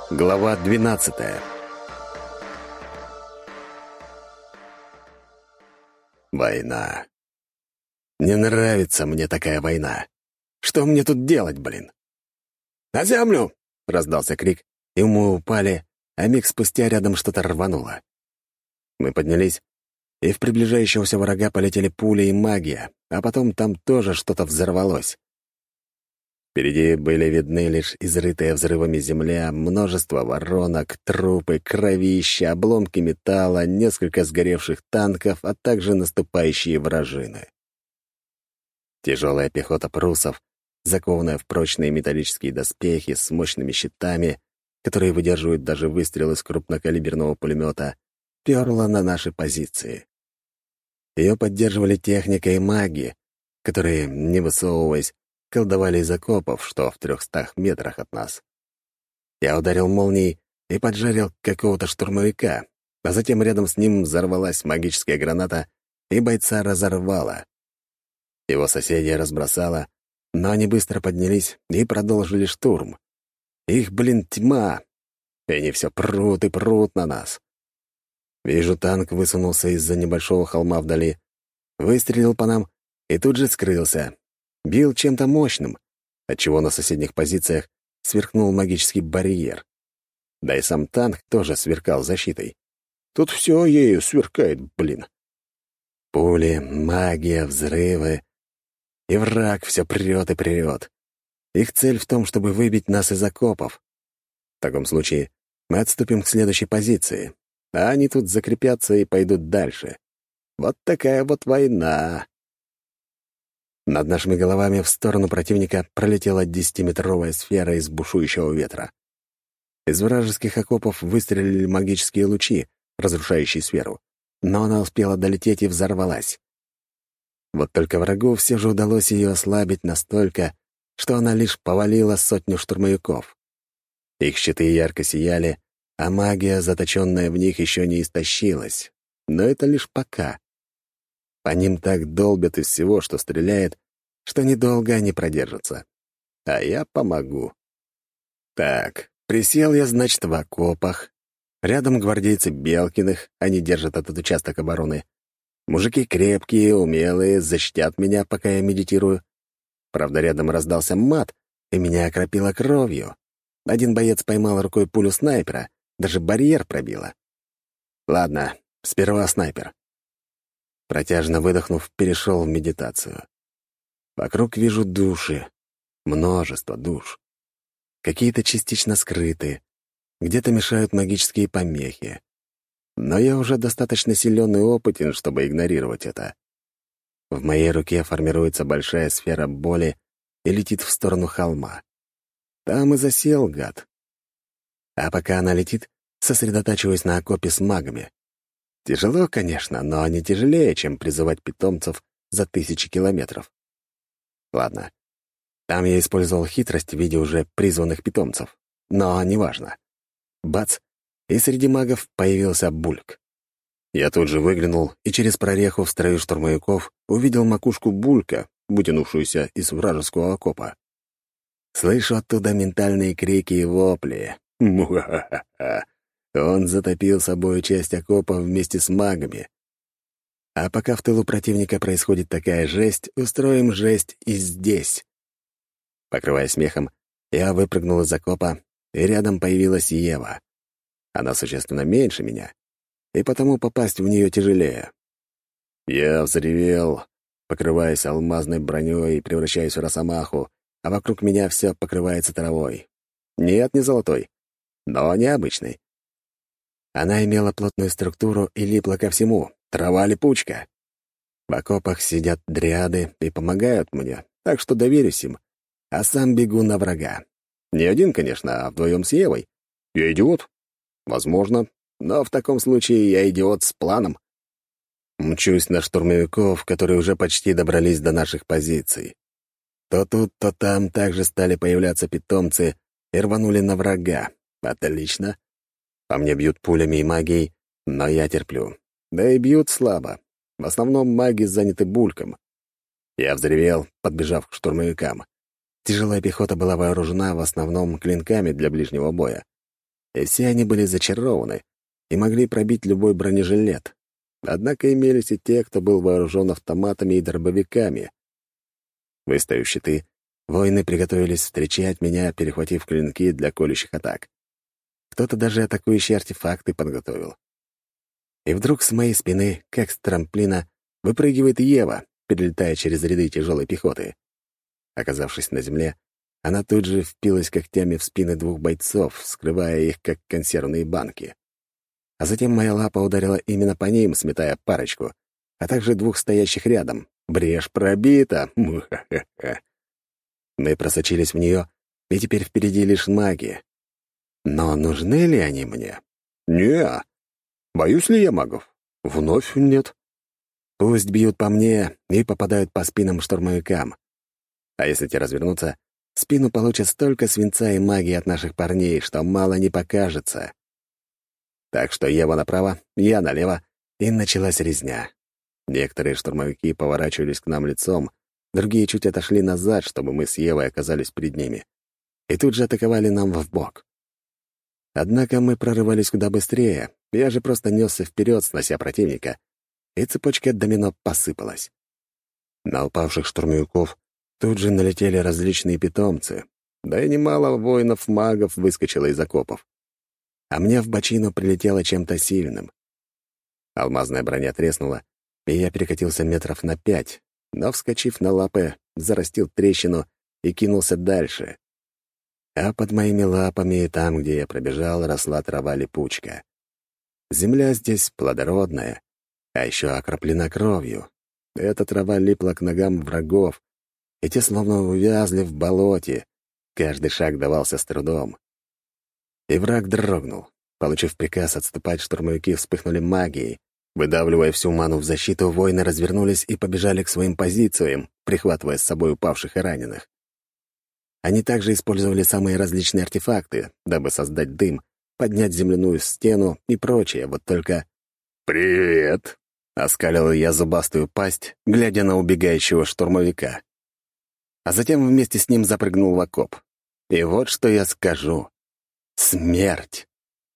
Глава 12. Война. Не нравится мне такая война. Что мне тут делать, блин? «На землю!» — раздался крик, и мы упали, а миг спустя рядом что-то рвануло. Мы поднялись, и в приближающегося врага полетели пули и магия, а потом там тоже что-то взорвалось. Впереди были видны лишь изрытая взрывами земля, множество воронок, трупы, кровища, обломки металла, несколько сгоревших танков, а также наступающие вражины. Тяжелая пехота прусов, закованная в прочные металлические доспехи с мощными щитами, которые выдерживают даже выстрелы из крупнокалиберного пулемета, перла на наши позиции. Ее поддерживали техника и маги, которые, не высовываясь, колдовали из окопов, что в 300 метрах от нас. Я ударил молнией и поджарил какого-то штурмовика, а затем рядом с ним взорвалась магическая граната, и бойца разорвала. Его соседей разбросало, но они быстро поднялись и продолжили штурм. Их, блин, тьма, и они все прут и прут на нас. Вижу, танк высунулся из-за небольшого холма вдали, выстрелил по нам и тут же скрылся. Бил чем-то мощным, отчего на соседних позициях сверкнул магический барьер. Да и сам танк тоже сверкал защитой. Тут все ею сверкает, блин. Пули, магия, взрывы. И враг все прет и прет. Их цель в том, чтобы выбить нас из окопов. В таком случае мы отступим к следующей позиции, а они тут закрепятся и пойдут дальше. Вот такая вот война. Над нашими головами в сторону противника пролетела 10-метровая сфера из бушующего ветра. Из вражеских окопов выстрелили магические лучи, разрушающие сферу, но она успела долететь и взорвалась. Вот только врагу все же удалось ее ослабить настолько, что она лишь повалила сотню штурмовиков. Их щиты ярко сияли, а магия, заточенная в них, еще не истощилась. Но это лишь пока. По ним так долбят из всего, что стреляет, что недолго они продержатся. А я помогу. Так, присел я, значит, в окопах. Рядом гвардейцы Белкиных, они держат этот участок обороны. Мужики крепкие, умелые, защитят меня, пока я медитирую. Правда, рядом раздался мат, и меня окропило кровью. Один боец поймал рукой пулю снайпера, даже барьер пробило. Ладно, сперва снайпер. Протяжно выдохнув, перешел в медитацию. Вокруг вижу души, множество душ. Какие-то частично скрыты, где-то мешают магические помехи. Но я уже достаточно силен и опытен, чтобы игнорировать это. В моей руке формируется большая сфера боли и летит в сторону холма. Там и засел, гад. А пока она летит, сосредотачиваюсь на окопе с магами. Тяжело, конечно, но не тяжелее, чем призывать питомцев за 1000 километров. Ладно, там я использовал хитрость в виде уже призванных питомцев. Но неважно. Бац! И среди магов появился Бульк. Я тут же выглянул и через прореху в строю штурмовиков увидел макушку Булька, вытянувшуюся из вражеского окопа. Слышу оттуда ментальные крики и вопли. Муа-ха-ха! Он затопил собой часть окопа вместе с магами. А пока в тылу противника происходит такая жесть, устроим жесть и здесь. Покрывая смехом, я выпрыгнул из окопа, и рядом появилась Ева. Она существенно меньше меня, и потому попасть в нее тяжелее. Я взревел, покрываясь алмазной броней и превращаясь в росомаху, а вокруг меня все покрывается травой. Нет, не золотой, но необычной. Она имела плотную структуру и липла ко всему. Трава-липучка. В окопах сидят дриады и помогают мне, так что доверюсь им, а сам бегу на врага. Не один, конечно, а вдвоем с Евой. Я идиот? Возможно, но в таком случае я идиот с планом. Мчусь на штурмовиков, которые уже почти добрались до наших позиций. То тут, то там также стали появляться питомцы и рванули на врага. Отлично. По мне бьют пулями и магией, но я терплю. Да и бьют слабо. В основном маги заняты Бульком. Я взревел, подбежав к штурмовикам. Тяжелая пехота была вооружена в основном клинками для ближнего боя. и все они были зачарованы и могли пробить любой бронежилет. Однако имелись и те, кто был вооружен автоматами и дробовиками. Выставив щиты, воины приготовились встречать меня, перехватив клинки для колющих атак. Кто-то даже атакующие артефакты подготовил. И вдруг с моей спины, как с трамплина, выпрыгивает Ева, перелетая через ряды тяжелой пехоты. Оказавшись на земле, она тут же впилась когтями в спины двух бойцов, скрывая их, как консервные банки. А затем моя лапа ударила именно по ним, сметая парочку, а также двух стоящих рядом. Брешь пробита! Муха-ха-ха! Мы просочились в нее, и теперь впереди лишь маги. Но нужны ли они мне? Не. Боюсь ли я магов? Вновь нет. Пусть бьют по мне и попадают по спинам штурмовикам. А если те развернутся, в спину получат столько свинца и магии от наших парней, что мало не покажется. Так что Ева направо, я налево, и началась резня. Некоторые штурмовики поворачивались к нам лицом, другие чуть отошли назад, чтобы мы с Евой оказались перед ними. И тут же атаковали нам в бок. Однако мы прорывались куда быстрее, я же просто несся вперед, снося противника, и цепочка домино посыпалась. На упавших штурмовиков тут же налетели различные питомцы, да и немало воинов-магов выскочило из окопов. А мне в бочину прилетело чем-то сильным. Алмазная броня треснула, и я перекатился метров на 5, но, вскочив на лапы, зарастил трещину и кинулся дальше. А под моими лапами и там, где я пробежал, росла трава-липучка. Земля здесь плодородная, а еще окроплена кровью. Эта трава липла к ногам врагов, и те словно увязли в болоте. Каждый шаг давался с трудом. И враг дрогнул. Получив приказ отступать, штурмовики вспыхнули магией. Выдавливая всю ману в защиту, воины развернулись и побежали к своим позициям, прихватывая с собой упавших и раненых. Они также использовали самые различные артефакты, дабы создать дым, поднять земляную стену и прочее, вот только... «Привет!» — оскалил я зубастую пасть, глядя на убегающего штурмовика. А затем вместе с ним запрыгнул в окоп. И вот что я скажу. Смерть!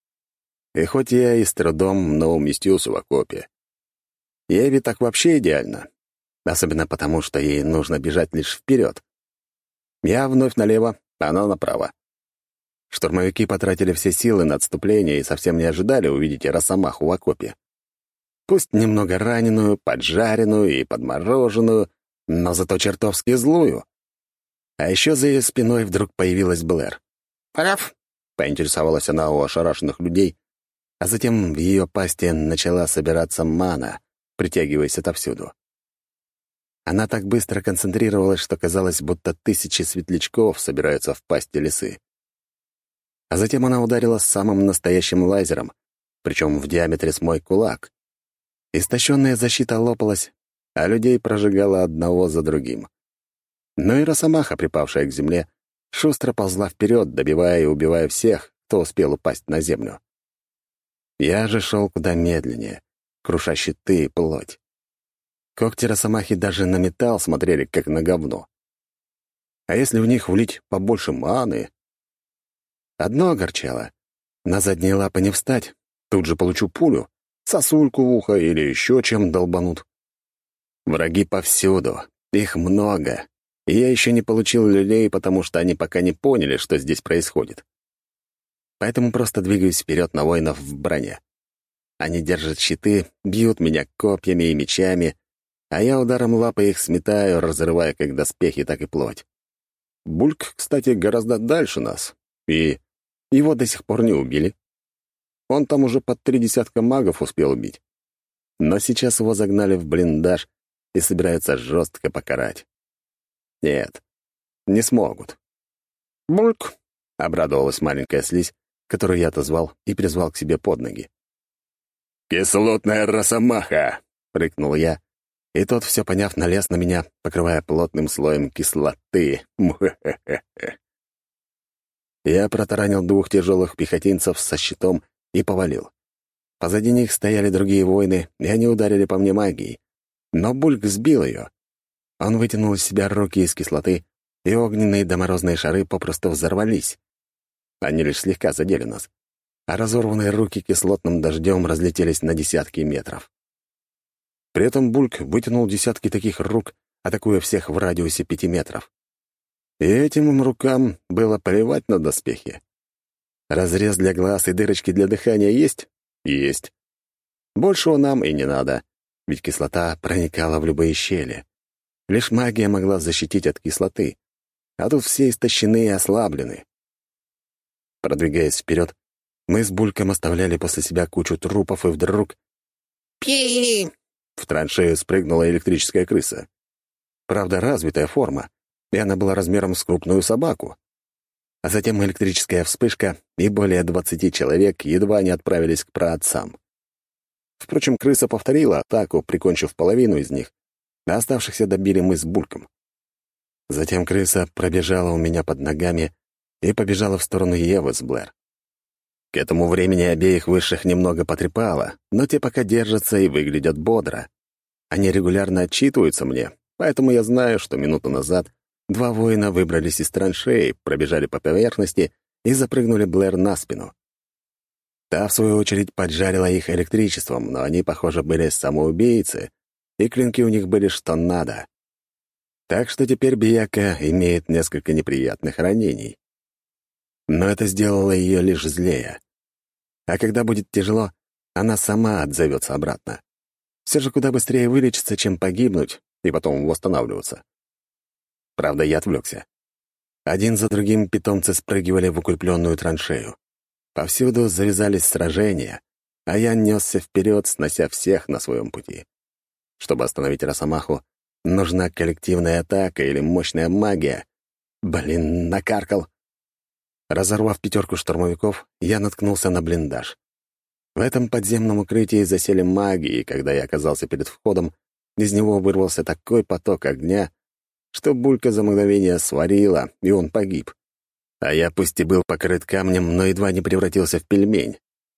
И хоть я и с трудом, но уместился в окопе. Еве так вообще идеально. Особенно потому, что ей нужно бежать лишь вперед. Я вновь налево, она направо. Штурмовики потратили все силы на отступление и совсем не ожидали увидеть росомаху в окопе. Пусть немного раненую, поджаренную и подмороженную, но зато чертовски злую. А еще за ее спиной вдруг появилась Блэр. «Параф?» — поинтересовалась она у ошарашенных людей, а затем в ее пасти начала собираться мана, притягиваясь отовсюду. Она так быстро концентрировалась, что казалось, будто тысячи светлячков собираются в пасти лисы. А затем она ударила самым настоящим лазером, причем в диаметре с мой кулак. Истощенная защита лопалась, а людей прожигала одного за другим. Но и росомаха, припавшая к земле, шустро ползла вперед, добивая и убивая всех, кто успел упасть на землю. Я же шел куда медленнее, круша щиты и плоть. Когти росомахи даже на металл смотрели, как на говно. А если в них влить побольше маны? Одно огорчало. На задние лапы не встать. Тут же получу пулю, сосульку в ухо или еще чем долбанут. Враги повсюду. Их много. И я еще не получил люлей, потому что они пока не поняли, что здесь происходит. Поэтому просто двигаюсь вперед на воинов в броне. Они держат щиты, бьют меня копьями и мечами, а я ударом лапы их сметаю, разрывая как доспехи, так и плоть. Бульк, кстати, гораздо дальше нас, и его до сих пор не убили. Он там уже под 30 магов успел убить. Но сейчас его загнали в блиндаж и собираются жестко покарать. Нет, не смогут. «Бульк!» — обрадовалась маленькая слизь, которую я отозвал и призвал к себе под ноги. «Кислотная росомаха!» — рыкнул я, и тот, все поняв, налез на меня, покрывая плотным слоем кислоты. Я протаранил 2 тяжелых пехотинцев со щитом и повалил. Позади них стояли другие воины, и они ударили по мне магией. Но Бульк сбил ее. Он вытянул из себя руки из кислоты, и огненные доморозные шары попросту взорвались. Они лишь слегка задели нас. а разорванные руки кислотным дождем разлетелись на десятки метров. При этом Бульк вытянул десятки таких рук, атакуя всех в радиусе 5 метров. И этим им рукам было плевать на доспехи. Разрез для глаз и дырочки для дыхания есть? Есть. Большего нам и не надо, ведь кислота проникала в любые щели. Лишь магия могла защитить от кислоты, а тут все истощены и ослаблены. Продвигаясь вперед, мы с Бульком оставляли после себя кучу трупов, и вдруг... «Пи!» В траншею спрыгнула электрическая крыса. Правда, развитая форма, и она была размером с крупную собаку. А затем электрическая вспышка, и более 20 человек едва не отправились к праотцам. Впрочем, крыса повторила атаку, прикончив половину из них, а оставшихся добили мы с Бульком. Затем крыса пробежала у меня под ногами и побежала в сторону Евы с Блэр. К этому времени обеих высших немного потрепало, но те пока держатся и выглядят бодро. Они регулярно отчитываются мне, поэтому я знаю, что минуту назад 2 воина выбрались из траншеи, пробежали по поверхности и запрыгнули Блэр на спину. Та, в свою очередь, поджарила их электричеством, но они, похоже, были самоубийцы, и клинки у них были что надо. Так что теперь Бияка имеет несколько неприятных ранений. Но это сделало ее лишь злее. А когда будет тяжело, она сама отзовется обратно. Все же куда быстрее вылечиться, чем погибнуть и потом восстанавливаться. Правда, я отвлекся. Один за другим питомцы спрыгивали в укрепленную траншею. Повсюду завязались сражения, а я несся вперед, снося всех на своем пути. Чтобы остановить Росомаху, нужна коллективная атака или мощная магия. Блин, накаркал. Разорвав 5 штурмовиков, я наткнулся на блиндаж. В этом подземном укрытии засели маги, и когда я оказался перед входом, из него вырвался такой поток огня, что Булька за мгновение сварила, и он погиб. А я пусть и был покрыт камнем, но едва не превратился в пельмень.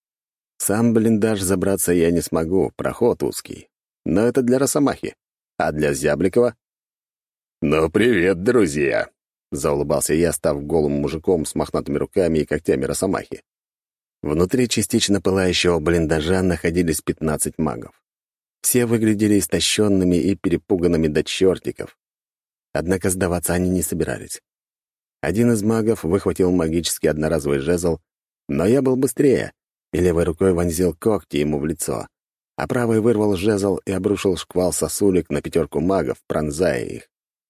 Сам блиндаж забраться я не смогу, проход узкий. Но это для Росомахи. А для Зябликова? «Ну, привет, друзья!» — заулыбался я, став голым мужиком с мохнатыми руками и когтями Росомахи. Внутри частично пылающего блиндажа находились 15 магов. Все выглядели истощенными и перепуганными до чертиков. Однако сдаваться они не собирались. Один из магов выхватил магический одноразовый жезл, но я был быстрее, и левой рукой вонзил когти ему в лицо, а правой вырвал жезл и обрушил шквал сосулек на 5 магов, пронзая их.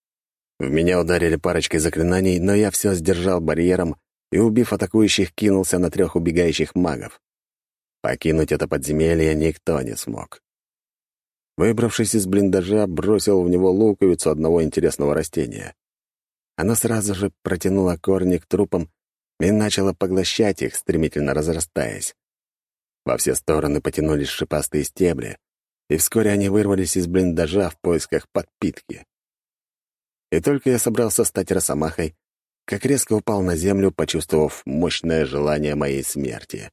В меня ударили парочкой заклинаний, но я все сдержал барьером и, убив атакующих, кинулся на 3 убегающих магов. Покинуть это подземелье никто не смог. Выбравшись из блиндажа, бросил в него луковицу одного интересного растения. Оно сразу же протянуло корни к трупам и начало поглощать их, стремительно разрастаясь. Во все стороны потянулись шипастые стебли, и вскоре они вырвались из блиндажа в поисках подпитки. И только я собрался стать Росомахой, как резко упал на землю, почувствовав мощное желание моей смерти.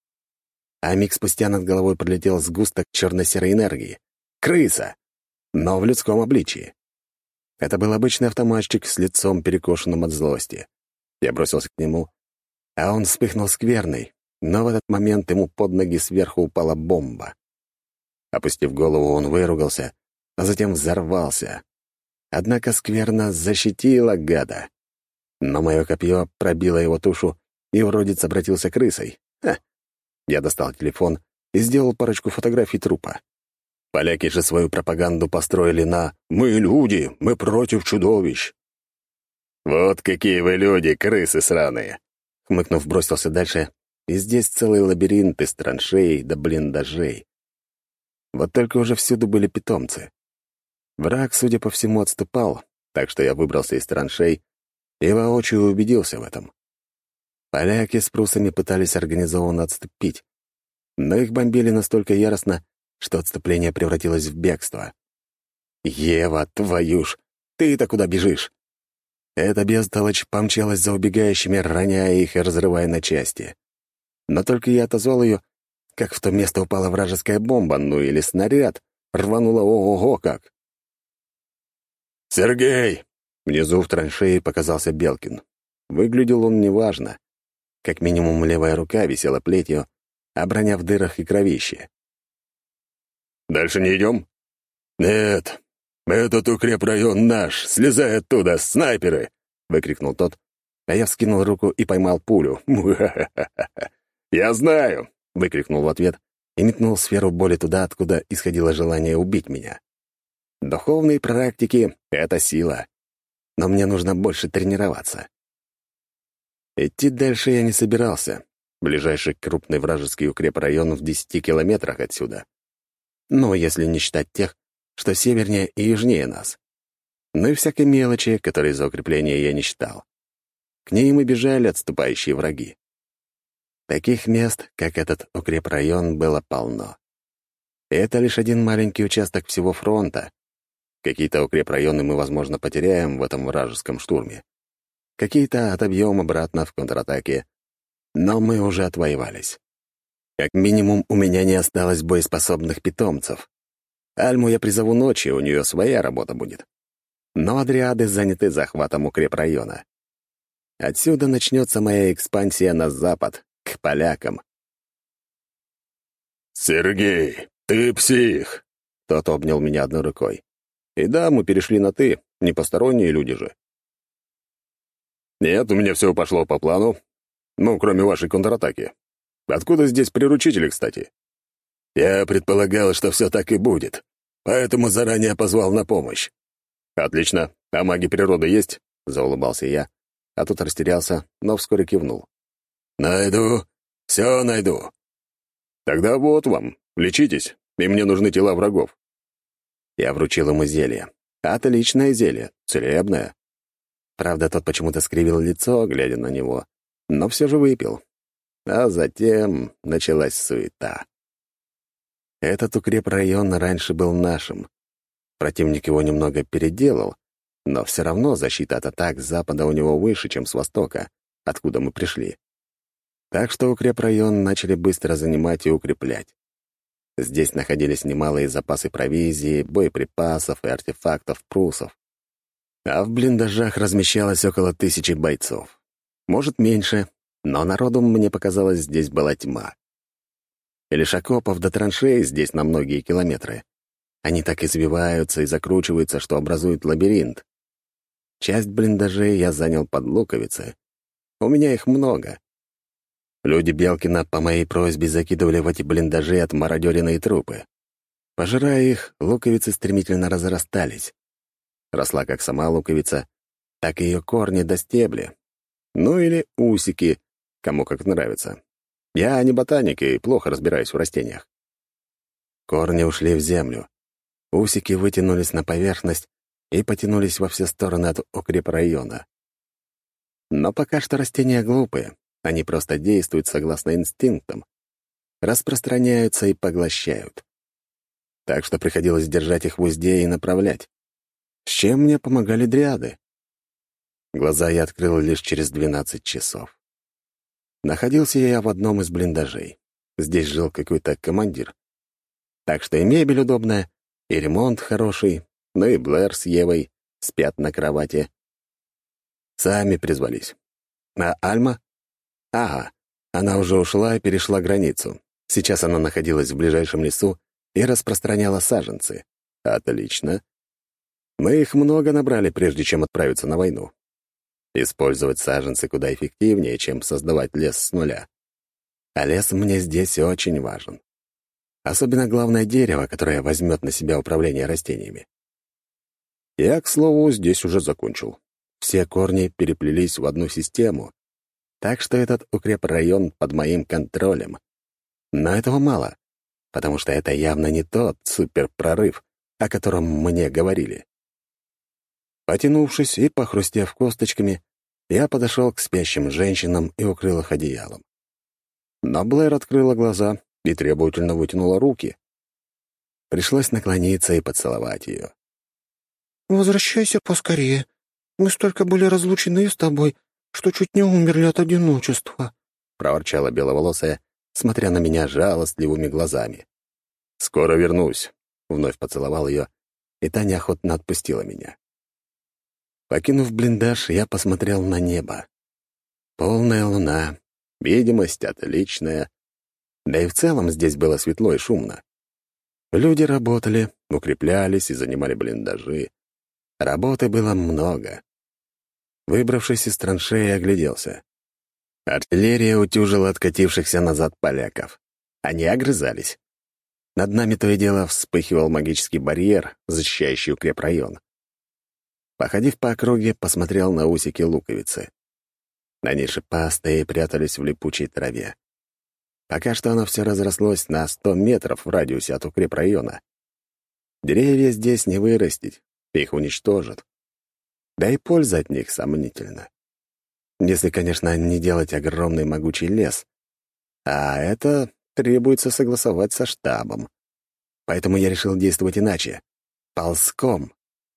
А миг спустя над головой пролетел сгусток черно-серой энергии. Крыса! Но в людском обличии. Это был обычный автоматчик с лицом, перекошенным от злости. Я бросился к нему, а он вспыхнул скверной, но в этот момент ему под ноги сверху упала бомба. Опустив голову, он выругался, а затем взорвался. Однако скверна защитила гада. Но мое копье пробило его тушу, и уродец обратился крысой. Ха! Я достал телефон и сделал парочку фотографий трупа. Поляки же свою пропаганду построили на «Мы люди, мы против чудовищ». «Вот какие вы люди, крысы сраные!» Хмыкнув, бросился дальше, и здесь целый лабиринт из траншей до блиндажей. Вот только уже всюду были питомцы. Враг, судя по всему, отступал, так что я выбрался из траншей и воочию убедился в этом. Поляки с прусами пытались организованно отступить, но их бомбили настолько яростно, что отступление превратилось в бегство. «Ева, твою ж! Ты-то куда бежишь?» Эта бестолочь помчалась за убегающими, роняя их и разрывая на части. Но только я отозвал ее, как в то место упала вражеская бомба, ну или снаряд, рвануло ого-го как. «Сергей!» — внизу в траншеи показался Белкин. Выглядел он неважно. Как минимум левая рука висела плетью, а броня в дырах и кровище. «Дальше не идем?» «Нет, этот укрепрайон наш! Слезай оттуда, снайперы!» — выкрикнул тот, а я вскинул руку и поймал пулю. «Я знаю!» — выкрикнул в ответ и метнул сферу боли туда, откуда исходило желание убить меня. Духовные практики — это сила, но мне нужно больше тренироваться. Идти дальше я не собирался. Ближайший крупный вражеский укрепрайон в 10 километрах отсюда. Ну, если не считать тех, что севернее и южнее нас. Ну и всякой мелочи, которые за укрепление я не считал. К ним и бежали отступающие враги. Таких мест, как этот укрепрайон, было полно. И это лишь один маленький участок всего фронта. Какие-то укрепрайоны мы, возможно, потеряем в этом вражеском штурме. Какие-то отобьем обратно в контратаке. Но мы уже отвоевались. Как минимум, у меня не осталось боеспособных питомцев. Альму я призову ночью, у нее своя работа будет. Но адриады заняты захватом укрепрайона. Отсюда начнется моя экспансия на запад, к полякам. «Сергей, ты псих!» Тот обнял меня одной рукой. И да, мы перешли на «ты», не посторонние люди же. «Нет, у меня все пошло по плану. Ну, кроме вашей контратаки. Откуда здесь приручители, кстати?» «Я предполагал, что все так и будет, поэтому заранее позвал на помощь». «Отлично. А маги природы есть?» — заулыбался я, а тут растерялся, но вскоре кивнул. «Найду. Все найду». «Тогда вот вам. Лечитесь, и мне нужны тела врагов». Я вручил ему зелье. Отличное зелье, целебное. Правда, тот почему-то скривил лицо, глядя на него, но все же выпил. А затем началась суета. Этот укрепрайон раньше был нашим. Противник его немного переделал, но все равно защита от атак с запада у него выше, чем с востока, откуда мы пришли. Так что укрепрайон начали быстро занимать и укреплять. Здесь находились немалые запасы провизии, боеприпасов и артефактов прусов. А в блиндажах размещалось около 1000 бойцов. Может, меньше, но народу, мне показалось, здесь была тьма. И лишь окопов до траншеи здесь на многие километры. Они так извиваются и закручиваются, что образуют лабиринт. Часть блиндажей я занял под луковицы. У меня их много. Люди Белкина по моей просьбе закидывали в эти блиндажи отмародеренные трупы. Пожирая их, луковицы стремительно разрастались. Росла как сама луковица, так и ее корни до стебли. Ну или усики, кому как нравится. Я не ботаник и плохо разбираюсь в растениях. Корни ушли в землю. Усики вытянулись на поверхность и потянулись во все стороны от укрепрайона. Но пока что растения глупые. Они просто действуют согласно инстинктам, распространяются и поглощают. Так что приходилось держать их в узде и направлять. С чем мне помогали дриады? Глаза я открыл лишь через 12 часов. Находился я в одном из блиндажей. Здесь жил какой-то командир. Так что и мебель удобная, и ремонт хороший, ну и Блэр с Евой спят на кровати. Сами призвались. А Альма? Ага, она уже ушла и перешла границу. Сейчас она находилась в ближайшем лесу и распространяла саженцы. Отлично. Мы их много набрали, прежде чем отправиться на войну. Использовать саженцы куда эффективнее, чем создавать лес с нуля. А лес мне здесь очень важен. Особенно главное дерево, которое возьмет на себя управление растениями. Я, к слову, здесь уже закончил. Все корни переплелись в одну систему, так что этот укрепрайон под моим контролем. Но этого мало, потому что это явно не тот суперпрорыв, о котором мне говорили. Потянувшись и похрустев косточками, я подошел к спящим женщинам и укрыл их одеялом. Но Блэр открыла глаза и требовательно вытянула руки. Пришлось наклониться и поцеловать ее. «Возвращайся поскорее. Мы столько были разлучены с тобой, что чуть не умерли от одиночества», — проворчала беловолосая, смотря на меня жалостливыми глазами. «Скоро вернусь», — вновь поцеловал ее, и та неохотно отпустила меня. Покинув блиндаж, я посмотрел на небо. Полная луна, Видимость отличная. Да и в целом здесь было светло и шумно. Люди работали, укреплялись и занимали блиндажи. Работы было много. Выбравшись из траншеи, огляделся. Артиллерия утюжила откатившихся назад поляков. Они огрызались. Над нами то и дело вспыхивал магический барьер, защищающий укрепрайон. Походив по округе, посмотрел на усики луковицы. Они шипастые и прятались в липучей траве. Пока что оно все разрослось на 100 метров в радиусе от укрепрайона. Деревья здесь не вырастить, их уничтожат. Да и польза от них сомнительна. Если, конечно, не делать огромный могучий лес. А это требуется согласовать со штабом. Поэтому я решил действовать иначе. Ползком.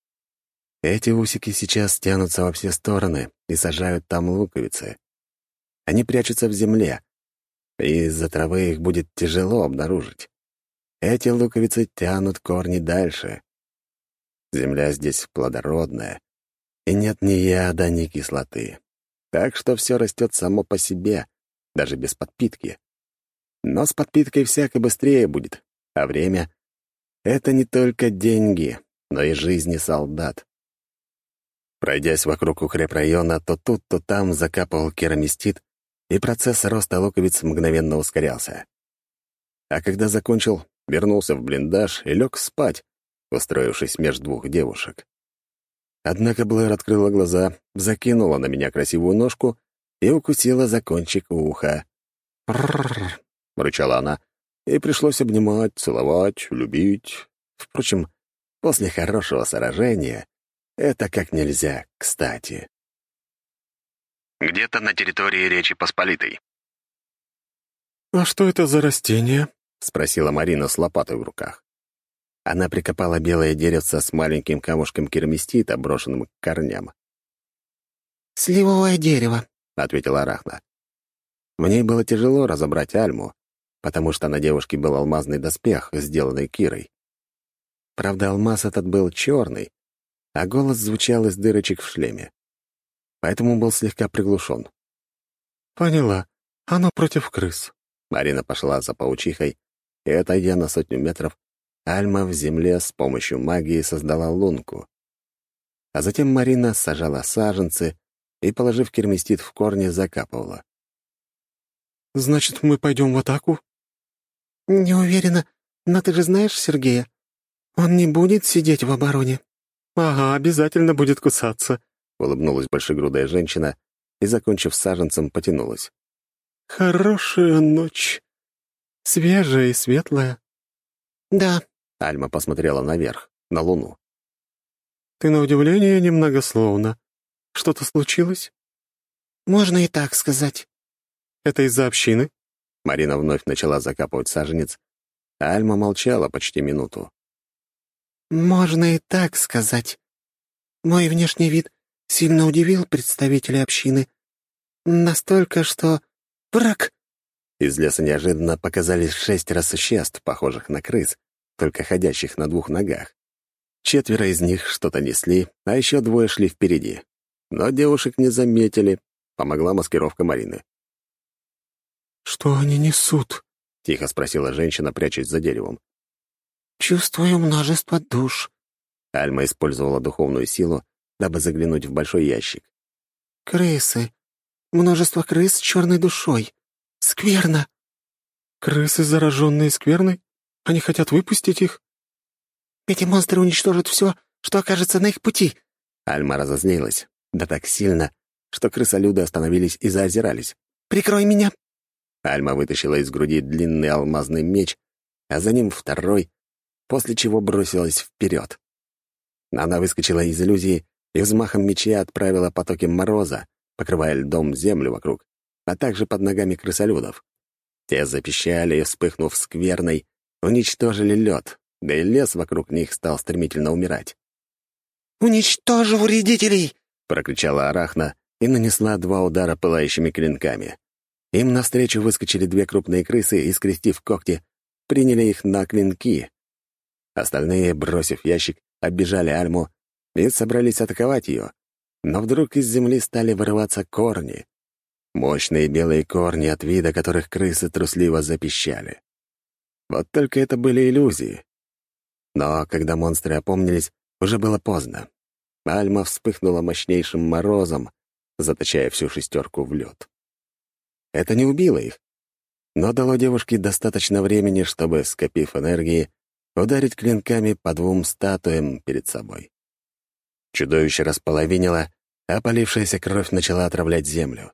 Эти усики сейчас тянутся во все стороны и сажают там луковицы. Они прячутся в земле, и из-за травы их будет тяжело обнаружить. Эти луковицы тянут корни дальше. Земля здесь плодородная, и нет ни яда, ни кислоты. Так что все растет само по себе, даже без подпитки. Но с подпиткой всяко быстрее будет, а время — это не только деньги, но и жизни солдат. Пройдясь вокруг укрепрайона, то тут, то там закапывал керамистит, и процесс роста луковиц мгновенно ускорялся. А когда закончил, вернулся в блиндаж и лег спать, устроившись между двух девушек. Однако Блэр открыла глаза, закинула на меня красивую ножку и укусила за кончик уха. «Пррррр», — рычала она, и пришлось обнимать, целовать, любить. Впрочем, после хорошего сражения это как нельзя кстати. Где-то на территории Речи Посполитой. «А что это за растение?» — спросила Марина с лопатой в руках. Она прикопала белое деревце с маленьким камушком керамистита, брошенным к корням. «Сливовое дерево», — ответила Арахна. В ней было тяжело разобрать Альму, потому что на девушке был алмазный доспех, сделанный Кирой. Правда, алмаз этот был черный, а голос звучал из дырочек в шлеме. Поэтому был слегка приглушен. «Поняла. Оно против крыс». Марина пошла за паучихой, и, отойдя на 100 метров, Альма в земле с помощью магии создала лунку. А затем Марина сажала саженцы и, положив керамистит в корни, закапывала. «Значит, мы пойдем в атаку?» «Не уверена, но ты же знаешь Сергея. Он не будет сидеть в обороне». «Ага, обязательно будет кусаться», — улыбнулась большегрудая женщина и, закончив саженцем, потянулась. «Хорошая ночь. Свежая и светлая». «Да», — Альма посмотрела наверх, на луну. «Ты, на удивление, немногословна. Что-то случилось?» «Можно и так сказать». «Это из-за общины?» Марина вновь начала закапывать саженец, а Альма молчала почти минуту. «Можно и так сказать. Мой внешний вид сильно удивил представителей общины. Настолько, что... Враг!» Из леса неожиданно показались 6 существ, похожих на крыс, только ходящих на 2 ногах. 4 из них что-то несли, а еще 2 шли впереди. Но девушек не заметили, помогла маскировка Марины. «Что они несут?» — тихо спросила женщина, прячась за деревом. «Чувствую множество душ». Альма использовала духовную силу, дабы заглянуть в большой ящик. «Крысы. Множество крыс с черной душой. Скверно». «Крысы, зараженные скверной? Они хотят выпустить их?» «Эти монстры уничтожат все, что окажется на их пути». Альма разозлилась, да так сильно, что крысолюды остановились и заозирались. «Прикрой меня». Альма вытащила из груди длинный алмазный меч, а за ним второй, после чего бросилась вперед. Она выскочила из иллюзии и взмахом меча отправила потоки мороза, покрывая льдом землю вокруг, а также под ногами крысолюдов. Те запищали и, вспыхнув скверной, уничтожили лед, да и лес вокруг них стал стремительно умирать. «Уничтожу вредителей!» — прокричала Арахна и нанесла 2 удара пылающими клинками. Им навстречу выскочили 2 крупные крысы и, скрестив когти, приняли их на клинки. Остальные, бросив ящик, оббежали Альму и собрались атаковать ее. Но вдруг из земли стали вырываться корни. Мощные белые корни, от вида которых крысы трусливо запищали. Вот только это были иллюзии. Но когда монстры опомнились, уже было поздно. Альма вспыхнула мощнейшим морозом, заточая всю шестерку в лед. Это не убило их, но дало девушке достаточно времени, чтобы, скопив энергии, ударить клинками по двум статуям перед собой. Чудовище располовинило, а полившаяся кровь начала отравлять землю.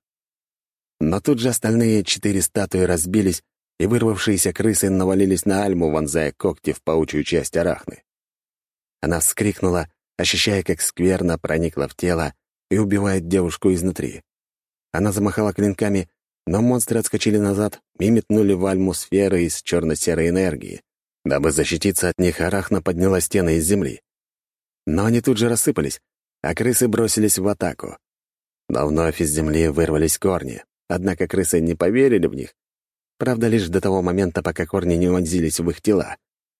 Но тут же остальные 4 статуи разбились, и вырвавшиеся крысы навалились на Альму, вонзая когти в паучью часть арахны. Она вскрикнула, ощущая, как скверно проникла в тело и убивает девушку изнутри. Она замахала клинками, но монстры отскочили назад и метнули в Альму сферы из черно-серой энергии. Дабы защититься от них, арахна подняла стены из земли. Но они тут же рассыпались, а крысы бросились в атаку. Но вновь из земли вырвались корни, однако крысы не поверили в них. Правда, лишь до того момента, пока корни не вонзились в их тела.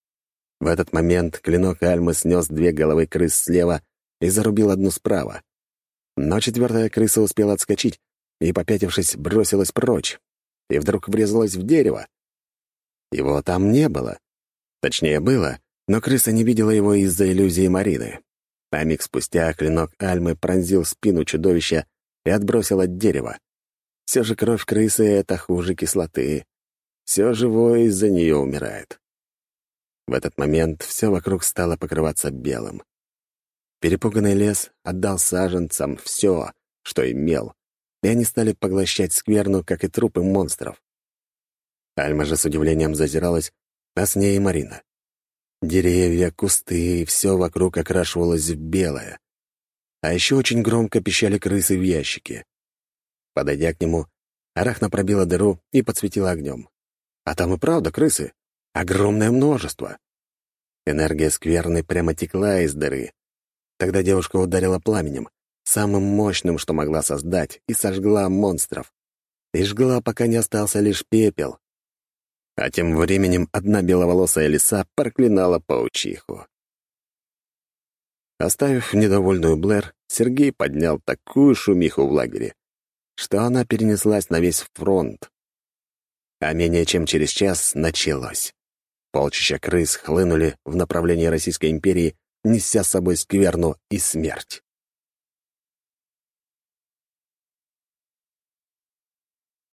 В этот момент клинок Альмы снес 2 головы крыс слева и зарубил одну справа. Но 4-я крыса успела отскочить и, попятившись, бросилась прочь, и вдруг врезалась в дерево. Его там не было. Точнее, было, но крыса не видела его из-за иллюзии Марины. А миг спустя клинок Альмы пронзил спину чудовища и отбросил от дерева. Все же кровь крысы — это хуже кислоты. Все живое из-за нее умирает. В этот момент все вокруг стало покрываться белым. Перепуганный лес отдал саженцам все, что имел, и они стали поглощать скверну, как и трупы монстров. Альма же с удивлением зазиралась, а с ней и Марина. Деревья, кусты и все вокруг окрашивалось в белое. А еще очень громко пищали крысы в ящике. Подойдя к нему, арахна пробила дыру и подсветила огнем. А там и правда крысы. Огромное множество. Энергия скверны прямо текла из дыры. Тогда девушка ударила пламенем, самым мощным, что могла создать, и сожгла монстров. И жгла, пока не остался лишь пепел. А тем временем одна беловолосая лиса проклинала паучиху. Оставив недовольную Блэр, Сергей поднял такую шумиху в лагере, что она перенеслась на весь фронт. А менее чем через час началось. Полчища крыс хлынули в направлении Российской империи, неся с собой скверну и смерть.